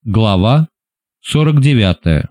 Глава 49.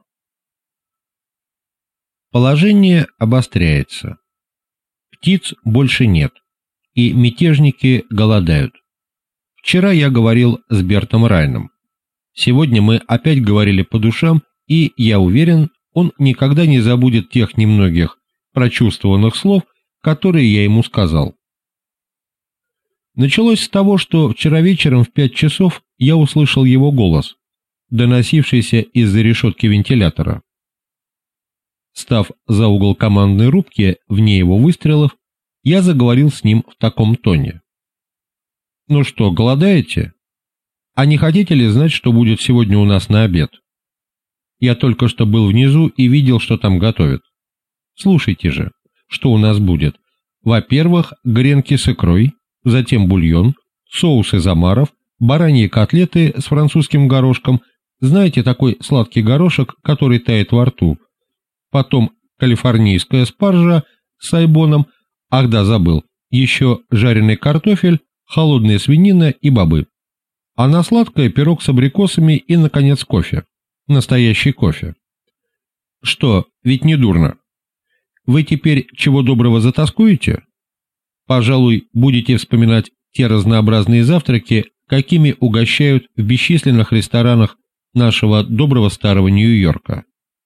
Положение обостряется. Птиц больше нет, и мятежники голодают. Вчера я говорил с Бертом Райном. Сегодня мы опять говорили по душам, и, я уверен, он никогда не забудет тех немногих прочувствованных слов, которые я ему сказал. Началось с того, что вчера вечером в 5 часов я услышал его голос, доносившийся из-за решетки вентилятора. Став за угол командной рубки, вне его выстрелов, я заговорил с ним в таком тоне. «Ну что, голодаете? А не хотите ли знать, что будет сегодня у нас на обед? Я только что был внизу и видел, что там готовят. Слушайте же, что у нас будет. Во-первых, гренки с икрой, затем бульон, соус из омаров, бараньи котлеты с французским горошком, знаете, такой сладкий горошек, который тает во рту, потом калифорнийская спаржа с сайбоном, ах да, забыл, еще жареный картофель, холодная свинина и бобы. А на сладкое пирог с абрикосами и, наконец, кофе. Настоящий кофе. Что, ведь не дурно? Вы теперь чего доброго затаскуете? Пожалуй, будете вспоминать те разнообразные завтраки, какими угощают в бесчисленных ресторанах нашего доброго старого Нью-Йорка.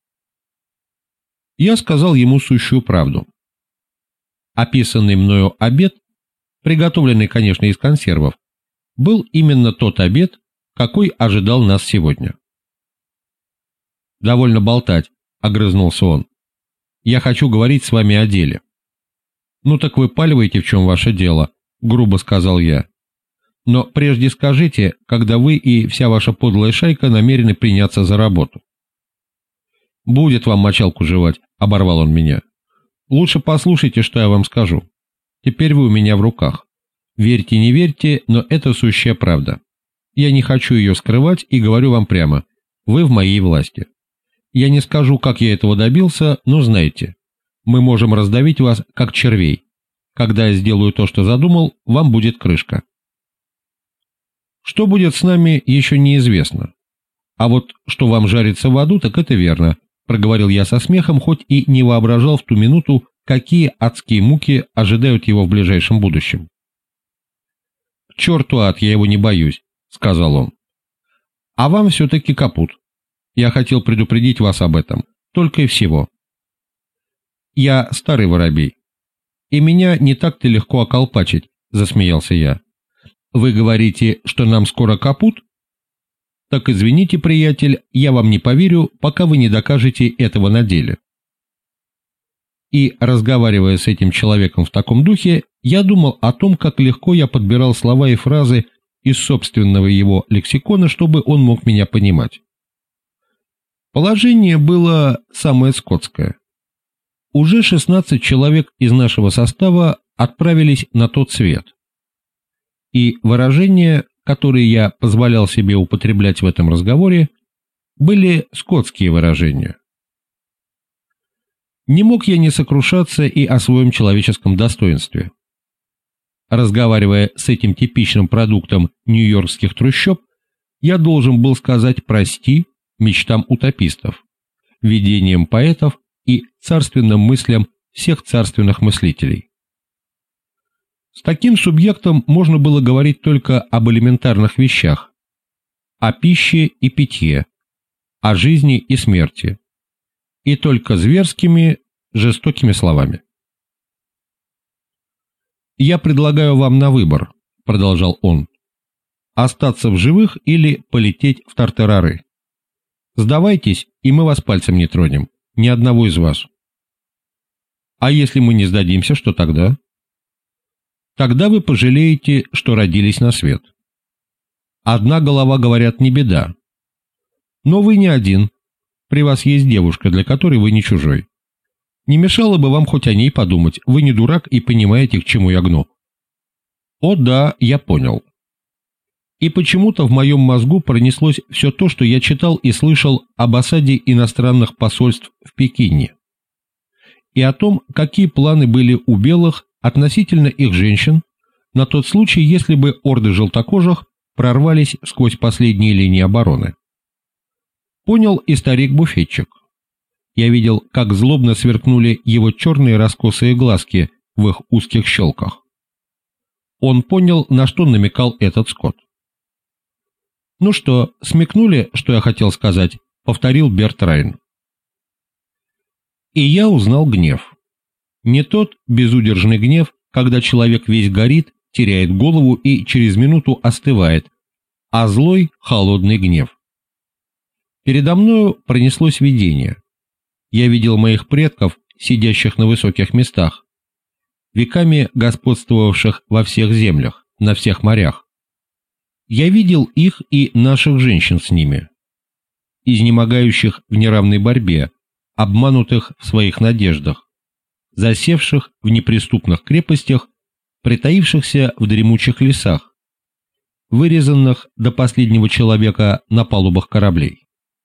Я сказал ему сущую правду. Описанный мною обед, приготовленный, конечно, из консервов, был именно тот обед, какой ожидал нас сегодня. «Довольно болтать», — огрызнулся он. «Я хочу говорить с вами о деле». «Ну так выпаливайте, в чем ваше дело», — грубо сказал я. «Но прежде скажите, когда вы и вся ваша подлая шайка намерены приняться за работу». «Будет вам мочалку жевать», — оборвал он меня. «Лучше послушайте, что я вам скажу. Теперь вы у меня в руках. Верьте, не верьте, но это сущая правда. Я не хочу ее скрывать и говорю вам прямо. Вы в моей власти. Я не скажу, как я этого добился, но знайте, мы можем раздавить вас, как червей. Когда я сделаю то, что задумал, вам будет крышка. Что будет с нами, еще неизвестно. А вот что вам жарится в аду, так это верно», — проговорил я со смехом, хоть и не воображал в ту минуту, какие адские муки ожидают его в ближайшем будущем. «К черту ад, я его не боюсь», — сказал он. «А вам все-таки капут. Я хотел предупредить вас об этом, только и всего. Я старый воробей, и меня не так-то легко околпачить», — засмеялся я. «Вы говорите, что нам скоро капут? Так извините, приятель, я вам не поверю, пока вы не докажете этого на деле». И, разговаривая с этим человеком в таком духе, я думал о том, как легко я подбирал слова и фразы из собственного его лексикона, чтобы он мог меня понимать. Положение было самое скотское. Уже 16 человек из нашего состава отправились на тот свет. И выражения, которые я позволял себе употреблять в этом разговоре, были скотские выражения. Не мог я не сокрушаться и о своем человеческом достоинстве. Разговаривая с этим типичным продуктом нью-йоркских трущоб, я должен был сказать «прости» мечтам утопистов, видениям поэтов и царственным мыслям всех царственных мыслителей. С таким субъектом можно было говорить только об элементарных вещах, о пище и питье, о жизни и смерти, и только зверскими, жестокими словами. «Я предлагаю вам на выбор», — продолжал он, — «остаться в живых или полететь в тартарары. Сдавайтесь, и мы вас пальцем не тронем, ни одного из вас». «А если мы не сдадимся, что тогда?» «Тогда вы пожалеете, что родились на свет. Одна голова, говорят, не беда. Но вы не один, при вас есть девушка, для которой вы не чужой. Не мешало бы вам хоть о ней подумать, вы не дурак и понимаете, к чему я гну». О да, я понял. И почему-то в моем мозгу пронеслось все то, что я читал и слышал об осаде иностранных посольств в Пекине, и о том, какие планы были у белых относительно их женщин на тот случай, если бы орды желтокожих прорвались сквозь последние линии обороны. Понял и старик-буфетчик. Я видел, как злобно сверкнули его черные раскосые глазки в их узких щелках. Он понял, на что намекал этот скот. «Ну что, смекнули, что я хотел сказать?» — повторил Берт Райн. И я узнал гнев. Не тот безудержный гнев, когда человек весь горит, теряет голову и через минуту остывает, а злой, холодный гнев. Передо мною пронеслось видение. Я видел моих предков, сидящих на высоких местах, веками господствовавших во всех землях, на всех морях. Я видел их и наших женщин с ними, изнемогающих в неравной борьбе, обманутых в своих надеждах, засевших в неприступных крепостях, притаившихся в дремучих лесах, вырезанных до последнего человека на палубах кораблей.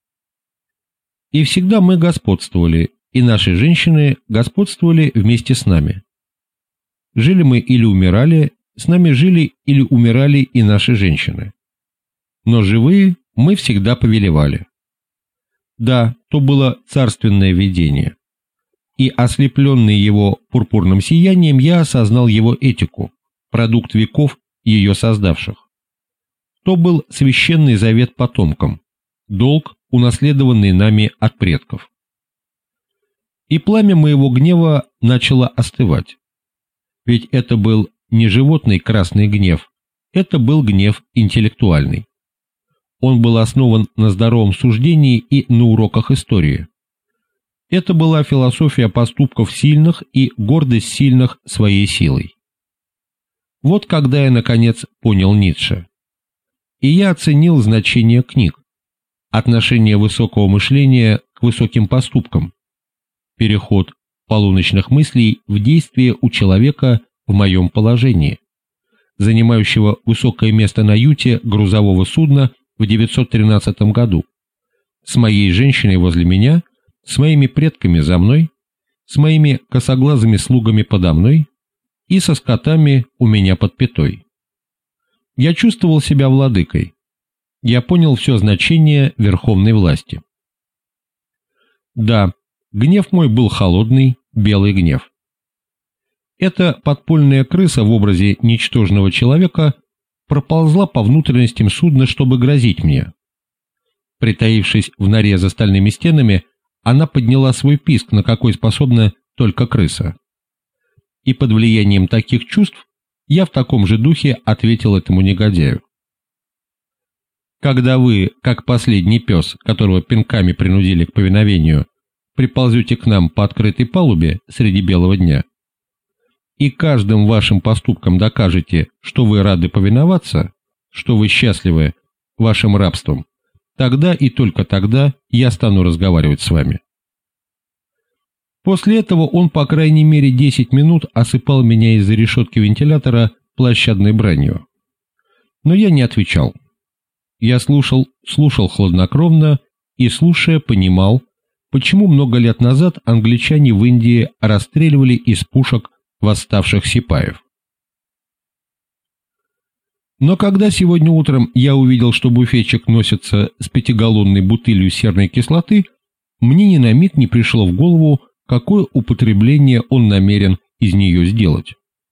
И всегда мы господствовали, и наши женщины господствовали вместе с нами. Жили мы или умирали, с нами жили или умирали и наши женщины. Но живые мы всегда повелевали. Да, то было царственное видение. И ослепленный его пурпурным сиянием я осознал его этику, продукт веков ее создавших. То был священный завет потомкам, долг, унаследованный нами от предков. И пламя моего гнева начало остывать. Ведь это был не животный красный гнев, это был гнев интеллектуальный. Он был основан на здоровом суждении и на уроках истории. Это была философия поступков сильных и гордость сильных своей силой. Вот когда я, наконец, понял Ницше. И я оценил значение книг, отношение высокого мышления к высоким поступкам, переход полуночных мыслей в действие у человека в моем положении, занимающего высокое место на юте грузового судна в 913 году, с моей женщиной возле меня, с моими предками за мной, с моими косоглазыми слугами подо мной и со скотами у меня под пятой. Я чувствовал себя владыкой. Я понял все значение верховной власти. Да, гнев мой был холодный, белый гнев. Эта подпольная крыса в образе ничтожного человека проползла по внутренностям судна, чтобы грозить мне. Притаившись в норе за стальными стенами, она подняла свой писк, на какой способна только крыса. И под влиянием таких чувств я в таком же духе ответил этому негодяю. Когда вы, как последний пес, которого пинками принудили к повиновению, приползете к нам по открытой палубе среди белого дня, и каждым вашим поступком докажете, что вы рады повиноваться, что вы счастливы вашим рабством, тогда и только тогда я стану разговаривать с вами. После этого он по крайней мере 10 минут осыпал меня из-за решетки вентилятора площадной бранью. Но я не отвечал. Я слушал хладнокровно и, слушая, понимал, почему много лет назад англичане в Индии расстреливали из пушек восставших сипаев. Но когда сегодня утром я увидел, что буфетчик носится с 5-галлонной бутылью серной кислоты, мне ни на миг не пришло в голову, какое употребление он намерен из нее сделать.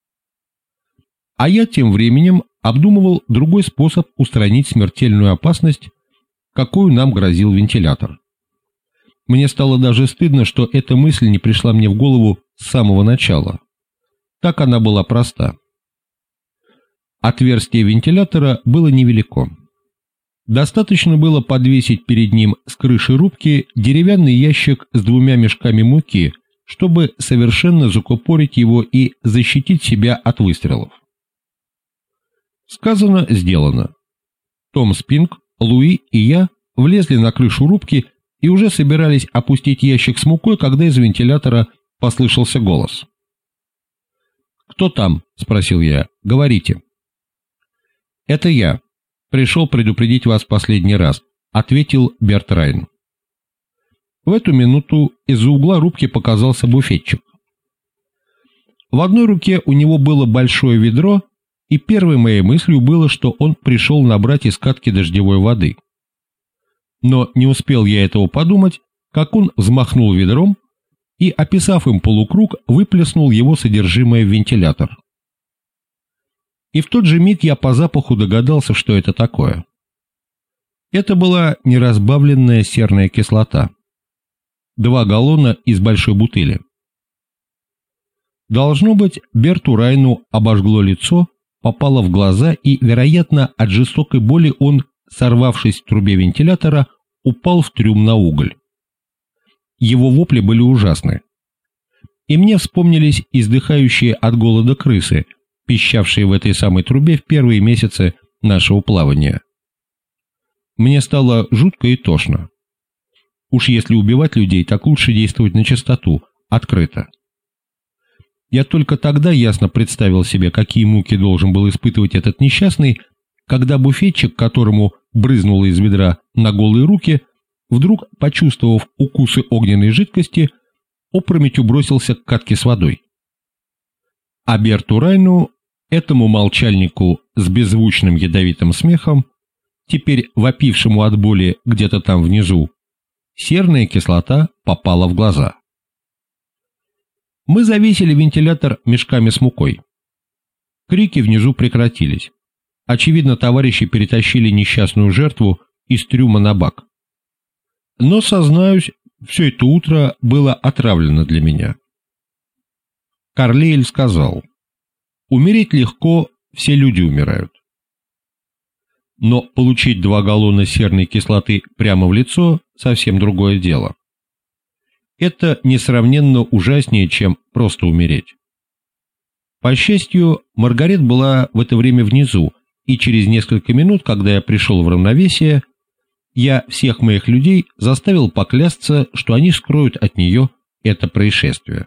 А я тем временем обдумывал другой способ устранить смертельную опасность, какую нам грозил вентилятор. Мне стало даже стыдно, что эта мысль не пришла мне в голову с самого начала. Так она была проста. Отверстие вентилятора было невелико. Достаточно было подвесить перед ним с крыши рубки деревянный ящик с 2 мешками муки, чтобы совершенно закупорить его и защитить себя от выстрелов. Сказано, сделано. Том Спинк, Луи и я влезли на крышу рубки и уже собирались опустить ящик с мукой, когда из вентилятора послышался голос. «Кто там?» — спросил я. «Говорите». «Это я. Пришел предупредить вас последний раз», — ответил Берт Райн. В эту минуту из-за угла рубки показался буфетчик. В одной руке у него было большое ведро, и первой моей мыслью было, что он пришел набрать из катки дождевой воды. Но не успел я этого подумать, как он взмахнул ведром и, описав им полукруг, выплеснул его содержимое в вентилятор. И в тот же миг я по запаху догадался, что это такое. Это была неразбавленная серная кислота. 2 галлона из большой бутыли. Должно быть, Берту Райну обожгло лицо, попало в глаза и, вероятно, от жестокой боли он, сорвавшись в трубе вентилятора, упал в трюм на уголь. Его вопли были ужасны. И мне вспомнились издыхающие от голода крысы, пищавшие в этой самой трубе в первые месяцы нашего плавания. Мне стало жутко и тошно. Уж если убивать людей, так лучше действовать начистоту, открыто. Я только тогда ясно представил себе, какие муки должен был испытывать этот несчастный, когда буфетчик, которому брызнуло из ведра на голые руки, вдруг, почувствовав укусы огненной жидкости, опрометью бросился к катке с водой. А Берту Райну, этому молчальнику с беззвучным ядовитым смехом, теперь вопившему от боли где-то там внизу, серная кислота попала в глаза. Мы завесили вентилятор мешками с мукой. Крики внизу прекратились. Очевидно, товарищи перетащили несчастную жертву из трюма на бак. Но, сознаюсь, все это утро было отравлено для меня. Карлейль сказал: «Умереть легко, все люди умирают. Но получить 2 галлона серной кислоты прямо в лицо – совсем другое дело. Это несравненно ужаснее, чем просто умереть». По счастью, Маргарет была в это время внизу, и через несколько минут, когда я пришел в равновесие, я всех моих людей заставил поклясться, что они скроют от нее это происшествие.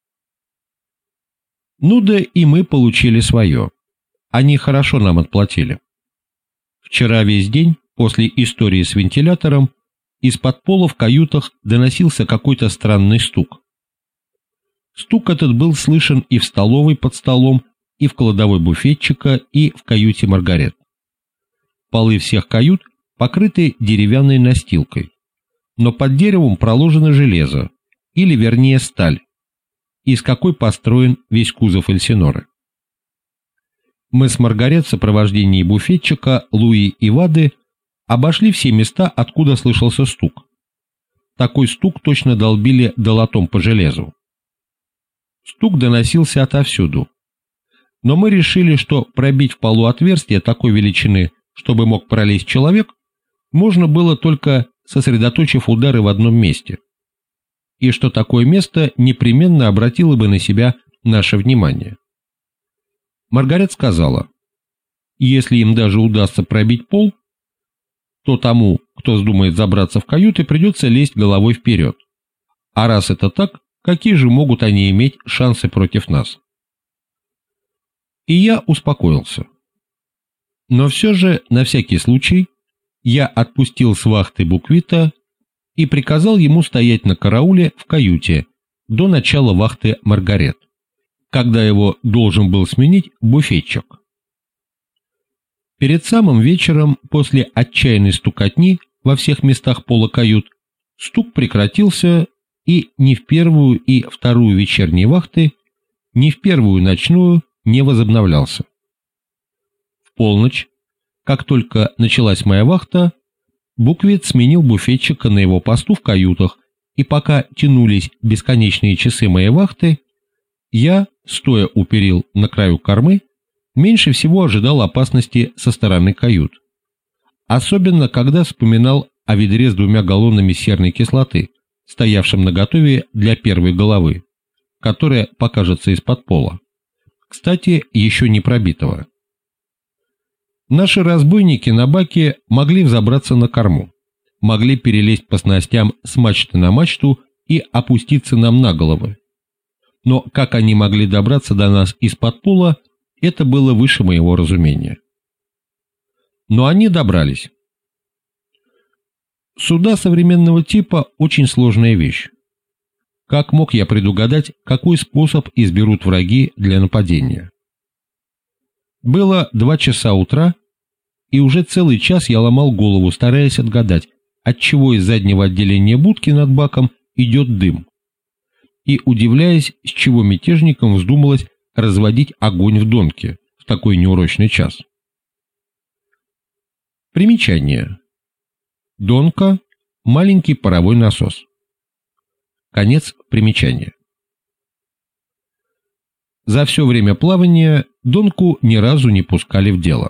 Ну да и мы получили свое. Они хорошо нам отплатили. Вчера весь день, после истории с вентилятором, из-под пола в каютах доносился какой-то странный стук. Стук этот был слышен и в столовой под столом, и в кладовой буфетчика, и в каюте Маргарет. Полы всех кают покрыты деревянной настилкой, но под деревом проложено железо, или вернее сталь, из какой построен весь кузов Эльсиноры. Мы с Маргарет в сопровождении буфетчика, Луи и Вады обошли все места, откуда слышался стук. Такой стук точно долбили долотом по железу. Стук доносился отовсюду, но мы решили, что пробить в полу отверстие такой величины, чтобы мог пролезть человек, можно было только сосредоточив удары в одном месте, и что такое место непременно обратило бы на себя наше внимание. Маргарет сказала: если им даже удастся пробить пол, то тому, кто вздумает забраться в каюты, придется лезть головой вперед. А раз это так, какие же могут они иметь шансы против нас? И я успокоился. Но все же, на всякий случай, я отпустил с вахты Буквита и приказал ему стоять на карауле в каюте до начала вахты Маргарет, когда его должен был сменить буфетчик. Перед самым вечером, после отчаянной стукотни во всех местах пола кают, стук прекратился, и ни в первую и вторую вечерние вахты, ни в первую ночную не возобновлялся. В полночь, как только началась моя вахта, Буквит сменил буфетчика на его посту в каютах, и пока тянулись бесконечные часы моей вахты, я, стоя у перил на краю кормы, меньше всего ожидал опасности со стороны кают. Особенно, когда вспоминал о ведре с 2 галлонами серной кислоты, стоявшем наготове для первой головы, которая покажется из-под пола. Кстати, еще не пробитого. Наши разбойники на баке могли взобраться на корму, могли перелезть по снастям с мачты на мачту и опуститься нам на головы. Но как они могли добраться до нас из-под пола, это было выше моего разумения. Но они добрались. Суда современного типа – очень сложная вещь. Как мог я предугадать, какой способ изберут враги для нападения? Было 2 часа утра, и уже целый час я ломал голову, стараясь отгадать, отчего из заднего отделения будки над баком идет дым, и удивляясь, с чего мятежникам вздумалось разводить огонь в Донке в такой неурочный час. Примечание. Донка – маленький паровой насос. Конец примечания. За все время плавания Донку ни разу не пускали в дело.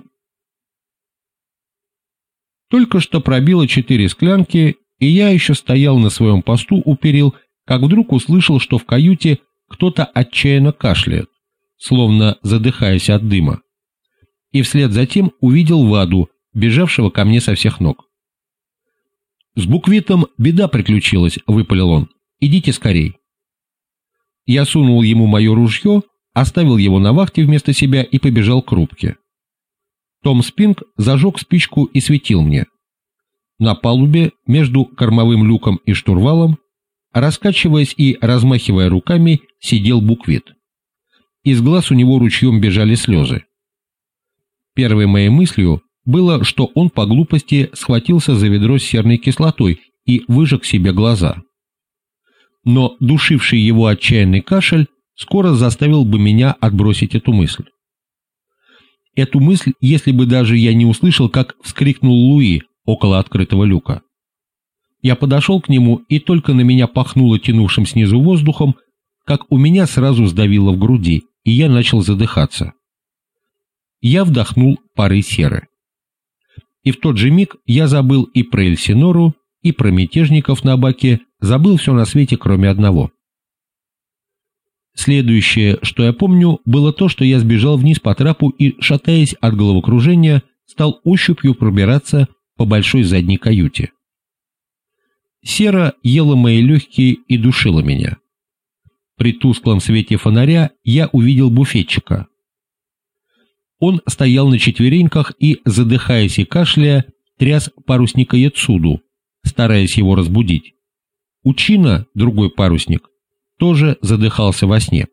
Только что пробило 4 склянки, и я еще стоял на своем посту у перил, как вдруг услышал, что в каюте кто-то отчаянно кашляет, словно задыхаясь от дыма, и вслед за тем увидел Ваду, бежавшего ко мне со всех ног. «С буквитом беда приключилась», — выпалил он. «Идите скорей». Я сунул ему мое ружье, оставил его на вахте вместо себя и побежал к рубке. Том Спинг зажег спичку и светил мне. На палубе, между кормовым люком и штурвалом, раскачиваясь и размахивая руками, сидел буквит. Из глаз у него ручьем бежали слезы. Первой моей мыслью было, что он по глупости схватился за ведро с серной кислотой и выжег себе глаза. Но душивший его отчаянный кашель скоро заставил бы меня отбросить эту мысль. Эту мысль, если бы даже я не услышал, как вскрикнул Луи около открытого люка. Я подошел к нему, и только на меня пахнуло тянувшим снизу воздухом, как у меня сразу сдавило в груди, и я начал задыхаться. Я вдохнул пары серы. И в тот же миг я забыл и про Эльсинору, и про мятежников на баке, забыл все на свете, кроме одного. Следующее, что я помню, было то, что я сбежал вниз по трапу и, шатаясь от головокружения, стал ощупью пробираться по большой задней каюте. Сера ела мои легкие и душила меня. При тусклом свете фонаря я увидел буфетчика. Он стоял на четвереньках и, задыхаясь и кашляя, тряс парусника Яцуду, стараясь его разбудить. Учина, другой парусник, тоже задыхался во сне.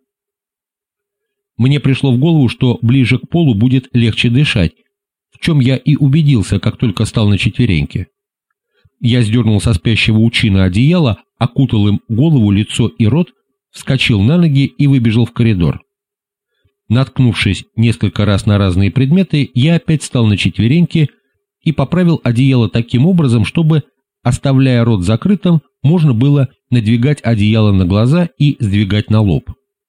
Мне пришло в голову, что ближе к полу будет легче дышать, в чем я и убедился, как только стал на четвереньки. Я сдернул со спящего Учина одеяло, окутал им голову, лицо и рот, вскочил на ноги и выбежал в коридор. Наткнувшись несколько раз на разные предметы, я опять встал на четвереньки и поправил одеяло таким образом, чтобы, оставляя рот закрытым, можно было надвигать одеяло на глаза и сдвигать на лоб.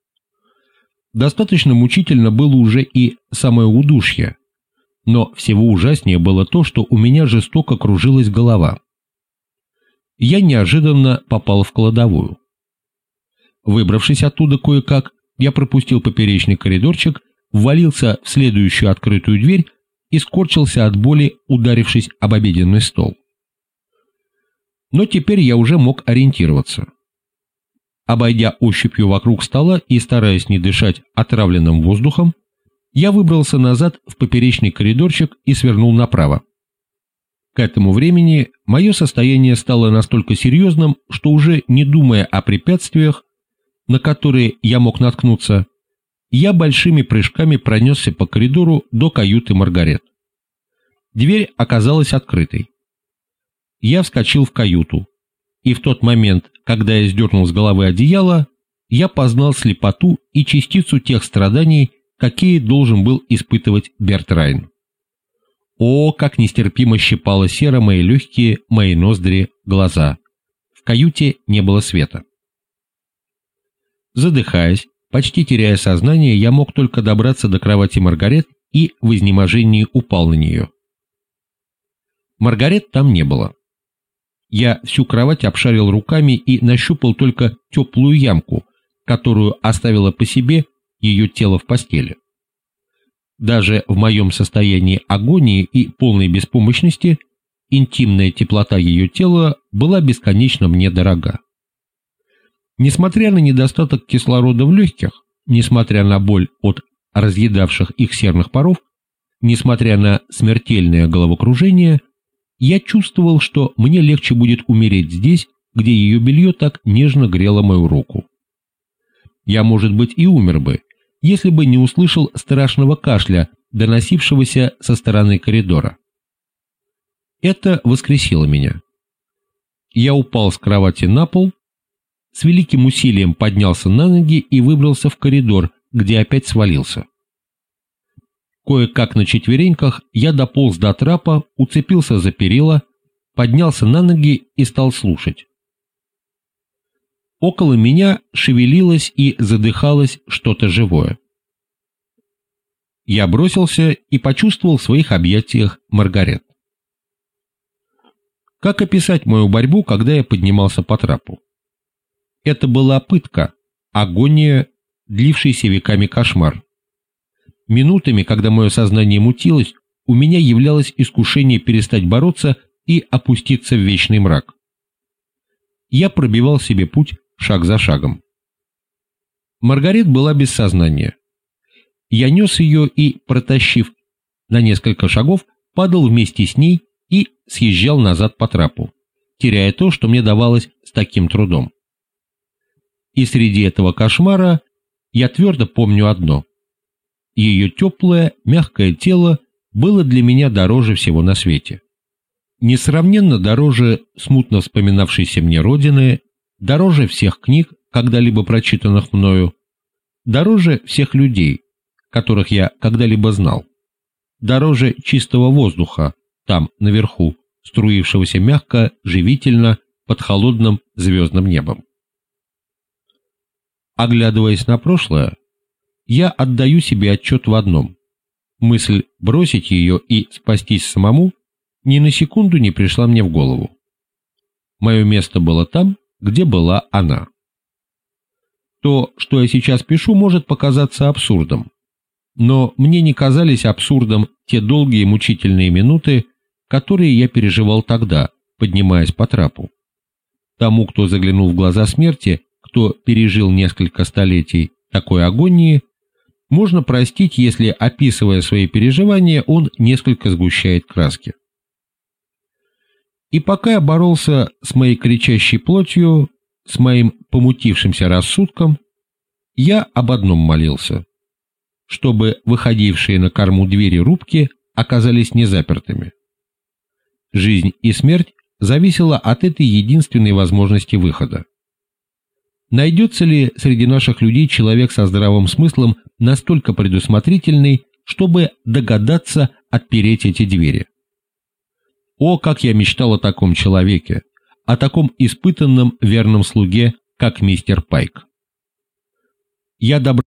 Достаточно мучительно было уже и самое удушье, но всего ужаснее было то, что у меня жестоко кружилась голова. Я неожиданно попал в кладовую. Выбравшись оттуда кое-как, я пропустил поперечный коридорчик, ввалился в следующую открытую дверь и скорчился от боли, ударившись об обеденный стол. Но теперь я уже мог ориентироваться. Обойдя ощупью вокруг стола и стараясь не дышать отравленным воздухом, я выбрался назад в поперечный коридорчик и свернул направо. К этому времени мое состояние стало настолько серьезным, что уже не думая о препятствиях, на которые я мог наткнуться, я большими прыжками пронесся по коридору до каюты Маргарет. Дверь оказалась открытой. Я вскочил в каюту, и в тот момент, когда я сдернул с головы одеяло, я познал слепоту и частицу тех страданий, какие должен был испытывать Берт Райн. О, как нестерпимо щипала сера мои легкие, мои ноздри, глаза. В каюте не было света. Задыхаясь, почти теряя сознание, я мог только добраться до кровати Маргарет и в изнеможении упал на нее. Маргарет там не было. Я всю кровать обшарил руками и нащупал только теплую ямку, которую оставило по себе ее тело в постели. Даже в моем состоянии агонии и полной беспомощности интимная теплота ее тела была бесконечно мне дорога. Несмотря на недостаток кислорода в легких, несмотря на боль от разъедавших их серных паров, несмотря на смертельное головокружение, я чувствовал, что мне легче будет умереть здесь, где ее белье так нежно грело мою руку. Я, может быть, и умер бы, если бы не услышал страшного кашля, доносившегося со стороны коридора. Это воскресило меня. Я упал с кровати на пол, с великим усилием поднялся на ноги и выбрался в коридор, где опять свалился. Кое-как на четвереньках я дополз до трапа, уцепился за перила, поднялся на ноги и стал слушать. Около меня шевелилось и задыхалось что-то живое. Я бросился и почувствовал в своих объятиях Маргарет. Как описать мою борьбу, когда я поднимался по трапу? Это была пытка, агония, длившийся веками кошмар. Минутами, когда мое сознание мутилось, у меня являлось искушение перестать бороться и опуститься в вечный мрак. Я пробивал себе путь шаг за шагом. Маргарет была без сознания. Я нес ее и, протащив на несколько шагов, падал вместе с ней и съезжал назад по трапу, теряя то, что мне давалось с таким трудом. И среди этого кошмара я твердо помню одно. Ее теплое, мягкое тело было для меня дороже всего на свете. Несравненно дороже смутно вспоминавшейся мне родины, дороже всех книг, когда-либо прочитанных мною, дороже всех людей, которых я когда-либо знал, дороже чистого воздуха там, наверху, струившегося мягко, живительно, под холодным звездным небом. Оглядываясь на прошлое, я отдаю себе отчет в одном. Мысль бросить ее и спастись самому ни на секунду не пришла мне в голову. Мое место было там, где была она. То, что я сейчас пишу, может показаться абсурдом, но мне не казались абсурдом те долгие мучительные минуты, которые я переживал тогда, поднимаясь по трапу. Тому, кто заглянул в глаза смерти, кто пережил несколько столетий такой агонии, можно простить, если, описывая свои переживания, он несколько сгущает краски. И пока я боролся с моей кричащей плотью, с моим помутившимся рассудком, я об одном молился, чтобы выходившие на корму двери рубки оказались незапертыми. Жизнь и смерть зависела от этой единственной возможности выхода. Найдется ли среди наших людей человек со здравым смыслом настолько предусмотрительный, чтобы догадаться отпереть эти двери? О, как я мечтал о таком человеке, о таком испытанном верном слуге, как мистер Пайк. Я добрался